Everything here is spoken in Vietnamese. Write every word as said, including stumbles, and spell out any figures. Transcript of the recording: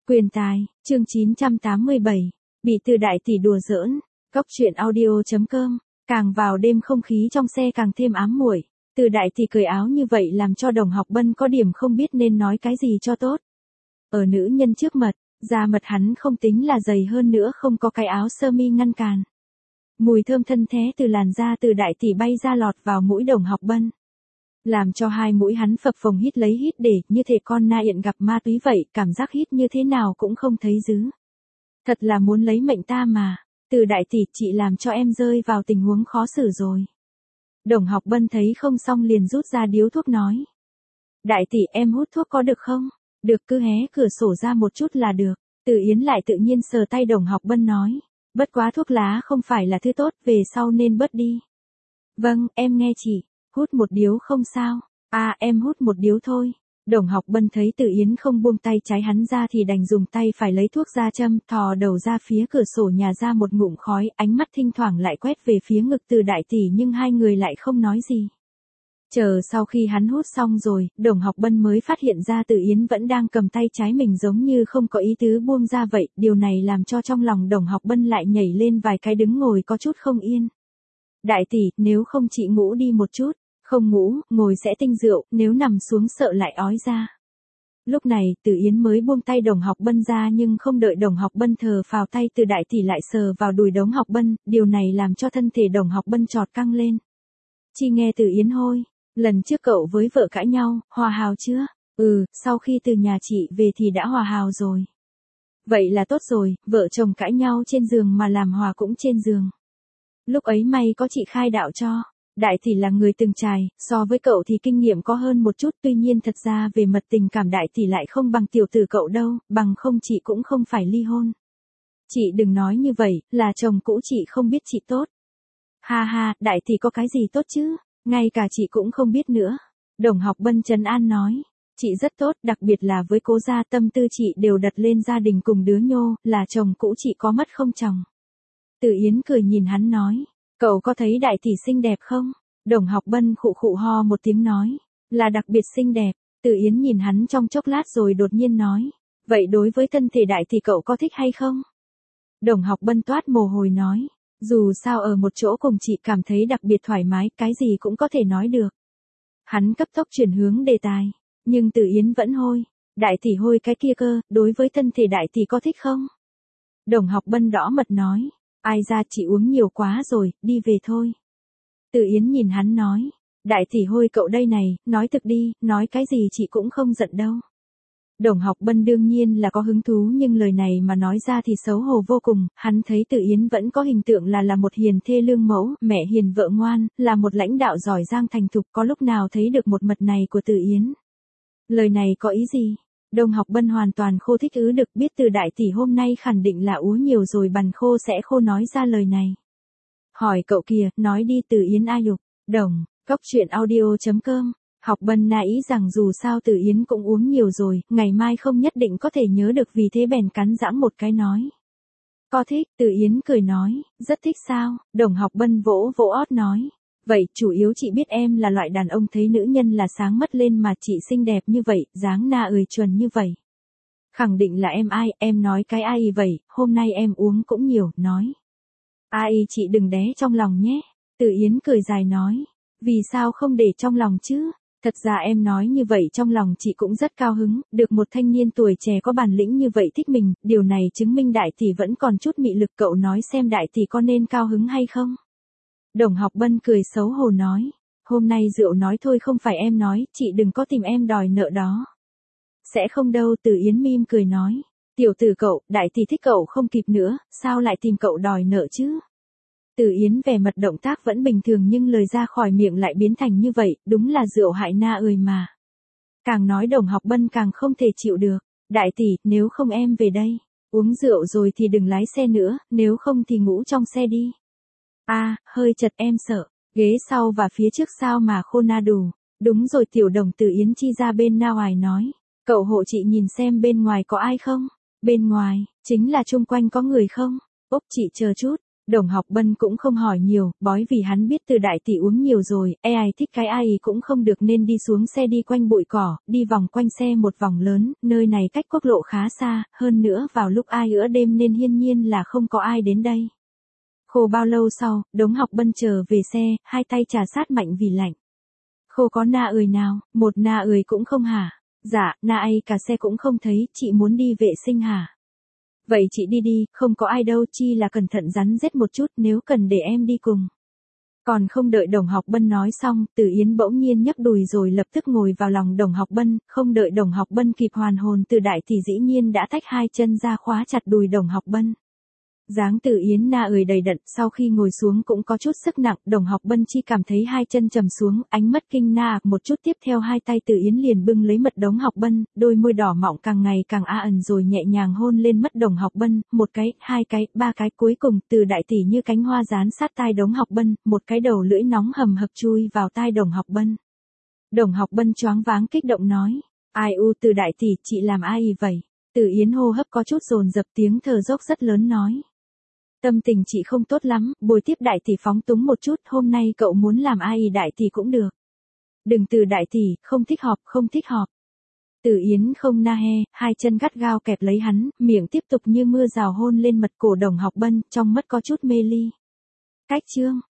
Quyền tài, chương chín trăm tám mươi bảy, bị Từ đại tỷ đùa giỡn. Cốc truyện audio chấm com. Càng vào đêm không khí trong xe càng thêm ám muội. Từ đại tỷ cởi áo như vậy làm cho Đồng Học Bân có điểm không biết nên nói cái gì cho tốt. Ở nữ nhân trước mật, da mật hắn không tính là dày, hơn nữa không có cái áo sơ mi ngăn cản. Mùi thơm thân thế từ làn da Từ đại tỷ bay ra lọt vào mũi Đồng Học Bân, làm cho hai mũi hắn phập phồng hít lấy hít để như thể con na yện gặp ma túy vậy, cảm giác hít như thế nào cũng không thấy dứ. Thật là muốn lấy mệnh ta mà. Từ đại tỷ, chị làm cho em rơi vào tình huống khó xử rồi. Đồng Học Bân thấy không xong liền rút ra điếu thuốc nói. Đại tỷ, em hút thuốc có được không? Được, cứ hé cửa sổ ra một chút là được. Từ Yến lại tự nhiên sờ tay Đồng Học Bân nói. Bất quá thuốc lá không phải là thứ tốt, về sau nên bớt đi. Vâng, em nghe chị. Hút một điếu không sao. À, em hút một điếu thôi. Đồng Học Bân thấy Từ Yến không buông tay trái hắn ra thì đành dùng tay phải lấy thuốc ra châm, thò đầu ra phía cửa sổ nhà ra một ngụm khói, ánh mắt thỉnh thoảng lại quét về phía ngực Từ đại tỷ, nhưng hai người lại không nói gì. Chờ sau khi hắn hút xong rồi, Đồng Học Bân mới phát hiện ra Từ Yến vẫn đang cầm tay trái mình giống như không có ý tứ buông ra vậy, điều này làm cho trong lòng Đồng Học Bân lại nhảy lên vài cái, đứng ngồi có chút không yên. Đại tỷ, nếu không chị ngủ đi một chút. Không ngủ, ngồi sẽ tinh rượu, nếu nằm xuống sợ lại ói ra. Lúc này, Từ Yến mới buông tay Đồng Học Bân ra, nhưng không đợi Đồng Học Bân thờ phào tay Từ đại tỷ lại sờ vào đùi Đồng Học Bân, điều này làm cho thân thể Đồng Học Bân chọt căng lên. Chị nghe Từ Yến hôi, lần trước cậu với vợ cãi nhau, hòa hào chưa? Ừ, sau khi từ nhà chị về thì đã hòa hào rồi. Vậy là tốt rồi, vợ chồng cãi nhau trên giường mà làm hòa cũng trên giường. Lúc ấy may có chị khai đạo cho. Đại tỷ là người từng trải, so với cậu thì kinh nghiệm có hơn một chút, tuy nhiên thật ra về mật tình cảm đại tỷ lại không bằng tiểu tử cậu đâu, bằng không chị cũng không phải ly hôn. Chị đừng nói như vậy, là chồng cũ chị không biết chị tốt. Ha ha, đại tỷ có cái gì tốt chứ, ngay cả chị cũng không biết nữa. Đồng Học Bân trấn an nói, chị rất tốt, đặc biệt là với cố gia, tâm tư chị đều đặt lên gia đình cùng đứa nhô, là chồng cũ chị có mất không chồng. Từ Yến cười nhìn hắn nói. Cậu có thấy đại tỷ xinh đẹp không? Đồng Học Bân khụ khụ ho một tiếng nói. Là đặc biệt xinh đẹp. Từ Yến nhìn hắn trong chốc lát rồi đột nhiên nói. Vậy đối với thân thể đại tỷ cậu có thích hay không? Đồng Học Bân toát mồ hôi nói. Dù sao ở một chỗ cùng chị cảm thấy đặc biệt thoải mái, cái gì cũng có thể nói được. Hắn cấp tốc chuyển hướng đề tài. Nhưng Từ Yến vẫn hôi. Đại tỷ hôi cái kia cơ, đối với thân thể đại tỷ có thích không? Đồng Học Bân đỏ mặt nói. Ai ra, chị uống nhiều quá rồi, đi về thôi. Từ Yến nhìn hắn nói, đại tỷ hôi cậu đây này, nói thực đi, nói cái gì chị cũng không giận đâu. Đồng Học Bân đương nhiên là có hứng thú, nhưng lời này mà nói ra thì xấu hổ vô cùng, hắn thấy Từ Yến vẫn có hình tượng là là một hiền thê lương mẫu, mẹ hiền vợ ngoan, là một lãnh đạo giỏi giang thành thục, có lúc nào thấy được một mặt này của Từ Yến. Lời này có ý gì? Đồng Học Bân hoàn toàn khô thích ứ được, biết Từ đại tỷ hôm nay khẳng định là uống nhiều rồi, bằn khô sẽ khô nói ra lời này. Hỏi cậu kìa, nói đi. Từ Yến ai dục. Đồng, cốc truyện audio chấm com. Học Bân na ý rằng dù sao Từ Yến cũng uống nhiều rồi, ngày mai không nhất định có thể nhớ được, vì thế bèn cắn rãng một cái nói. Có thích? Từ Yến cười nói, rất thích sao? Đồng Học Bân vỗ vỗ ót nói. Vậy, chủ yếu chị biết em là loại đàn ông thấy nữ nhân là sáng mất lên, mà chị xinh đẹp như vậy, dáng na ười chuẩn như vậy. Khẳng định là em ai, em nói cái ai vậy, hôm nay em uống cũng nhiều, nói. Ai, chị đừng đé trong lòng nhé. Từ Yến cười dài nói. Vì sao không để trong lòng chứ? Thật ra em nói như vậy trong lòng chị cũng rất cao hứng, được một thanh niên tuổi trẻ có bản lĩnh như vậy thích mình, điều này chứng minh đại tỷ vẫn còn chút mị lực, cậu nói xem đại tỷ có nên cao hứng hay không? Đồng Học Bân cười xấu hổ nói. Hôm nay rượu nói thôi, không phải em nói, chị đừng có tìm em đòi nợ đó. Sẽ không đâu. Từ Yến mím cười nói. Tiểu tử cậu, đại tỷ thích cậu không kịp nữa, sao lại tìm cậu đòi nợ chứ? Từ Yến vẻ mặt động tác vẫn bình thường, nhưng lời ra khỏi miệng lại biến thành như vậy, đúng là rượu hại na ơi mà. Càng nói Đồng Học Bân càng không thể chịu được. Đại tỷ, nếu không em về đây. Uống rượu rồi thì đừng lái xe nữa, nếu không thì ngủ trong xe đi. À, hơi chật em sợ, ghế sau và phía trước sao mà khô na đủ. Đúng rồi tiểu Đồng. Từ Yến chi ra bên na ngoài nói. Cậu hộ chị nhìn xem bên ngoài có ai không? Bên ngoài, chính là chung quanh có người không? Úc, chị chờ chút. Đồng Học Bân cũng không hỏi nhiều, bói vì hắn biết Từ đại tỷ uống nhiều rồi, e ai thích cái ai cũng không được nên đi xuống xe đi quanh bụi cỏ, đi vòng quanh xe một vòng lớn, nơi này cách quốc lộ khá xa, hơn nữa vào lúc ai ữa đêm nên hiên nhiên là không có ai đến đây. Khô bao lâu sau, Đống Học Bân trở về xe, hai tay trà sát mạnh vì lạnh. Khô có na ười nào, một na ười cũng không hả? Dạ, na ấy cả xe cũng không thấy, chị muốn đi vệ sinh hả? Vậy chị đi đi, không có ai đâu, chi là cẩn thận rắn rết một chút, nếu cần để em đi cùng. Còn không đợi Đồng Học Bân nói xong, Từ Yến bỗng nhiên nhấc đùi rồi lập tức ngồi vào lòng Đồng Học Bân, không đợi Đồng Học Bân kịp hoàn hồn Từ đại thì dĩ nhiên đã tách hai chân ra khóa chặt đùi Đồng Học Bân. Dáng Từ Yến na ười đầy đặn, sau khi ngồi xuống cũng có chút sức nặng, Đồng Học Bân chi cảm thấy hai chân trầm xuống, ánh mắt kinh na một chút, tiếp theo hai tay Từ Yến liền bưng lấy mật Đống Học Bân, đôi môi đỏ mọng càng ngày càng a ẩn rồi nhẹ nhàng hôn lên mắt Đồng Học Bân, một cái, hai cái, ba cái, cuối cùng Từ đại tỷ như cánh hoa dán sát tai Đống Học Bân, một cái đầu lưỡi nóng hầm hập chui vào tai Đồng Học Bân. Đồng Học Bân choáng váng kích động nói, ai u Từ đại tỷ, chị làm ai vậy? Từ Yến hô hấp có chút dồn dập, tiếng thở dốc rất lớn nói. Tâm tình chị không tốt lắm, bồi tiếp đại tỷ phóng túng một chút, hôm nay cậu muốn làm ai đại tỷ cũng được. Đừng Từ đại tỷ, không thích họp, không thích họp. Từ Yến không na he, hai chân gắt gao kẹp lấy hắn, miệng tiếp tục như mưa rào hôn lên mật cổ Đồng Học Bân, trong mắt có chút mê ly. Cách chương.